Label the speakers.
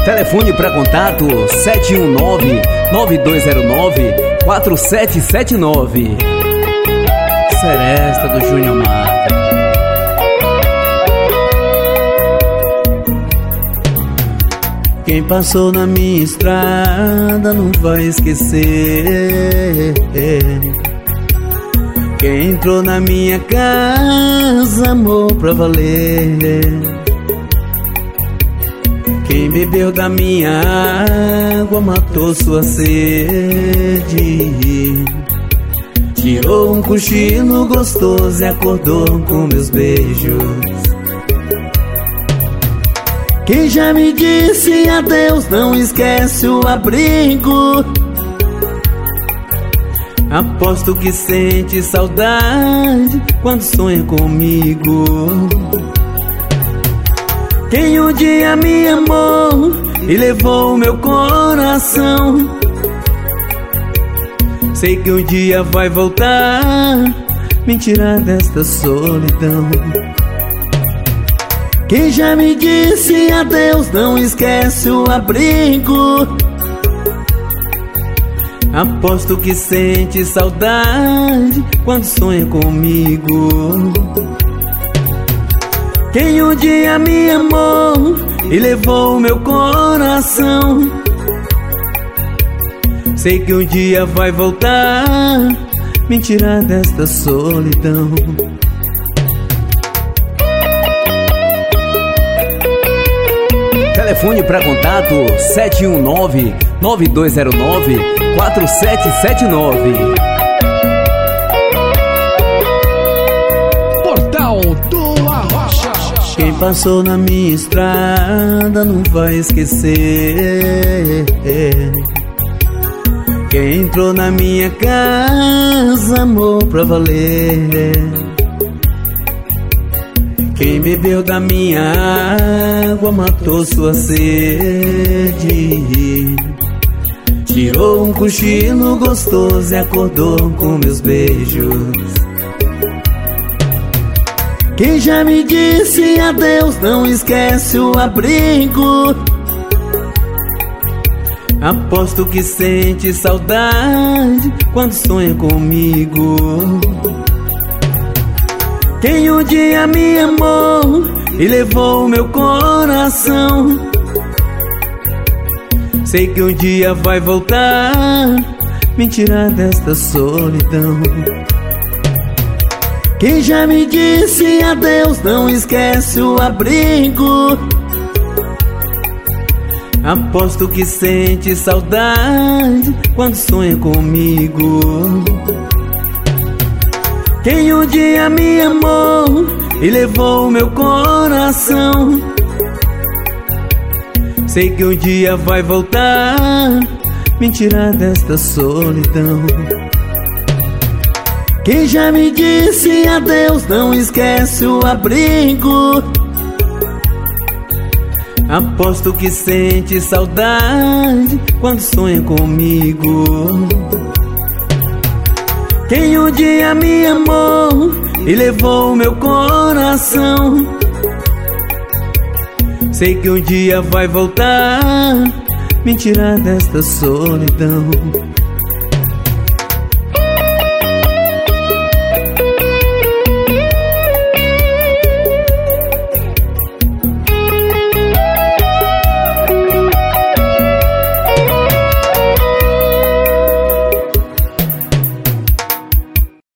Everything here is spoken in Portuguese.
Speaker 1: Telefone para contato 719-9209-4779. Seresta do Júnior Mata. Quem passou na minha estrada não vai esquecer. Quem entrou na minha casa amou pra valer. Quem bebeu da minha água matou sua sede. Tirou um cochilo gostoso e acordou com meus beijos. Quem já me disse adeus não esquece o abrigo. Aposto que sente saudade quando sonha comigo. Quem um dia me amou e levou o meu coração, sei que um dia vai voltar, me tirar desta solidão. Quem já me disse adeus não esquece o abrigo. Aposto que sente saudade quando sonha comigo. Quem um dia me amou e levou o meu coração, sei que um dia vai voltar, me tirar desta solidão. Telefone para contato 719-9209-4779.
Speaker 2: Portal do Arrocha.
Speaker 1: Quem passou na minha estrada não vai esquecer. Quem entrou na minha casa amou pra valer. Quem bebeu da minha água matou sua sede. Tirou um cochilo gostoso e acordou com meus beijos. Quem já me disse adeus não esquece o abrigo. Aposto que sente saudade quando sonha comigo. Quem um dia me amou e levou o meu coração, sei que um dia vai voltar, me tirar desta solidão. Quem já me disse adeus não esquece o abrigo. Aposto que sente saudade quando sonha comigo. Quem um dia me amou e levou o meu coração, sei que um dia vai voltar, me tirar desta solidão. Quem já me disse adeus não esquece o abrigo. Aposto que sente saudade quando sonha comigo. Quem um dia me amou e levou o meu coração, sei que um dia vai voltar, me tirar desta solidão.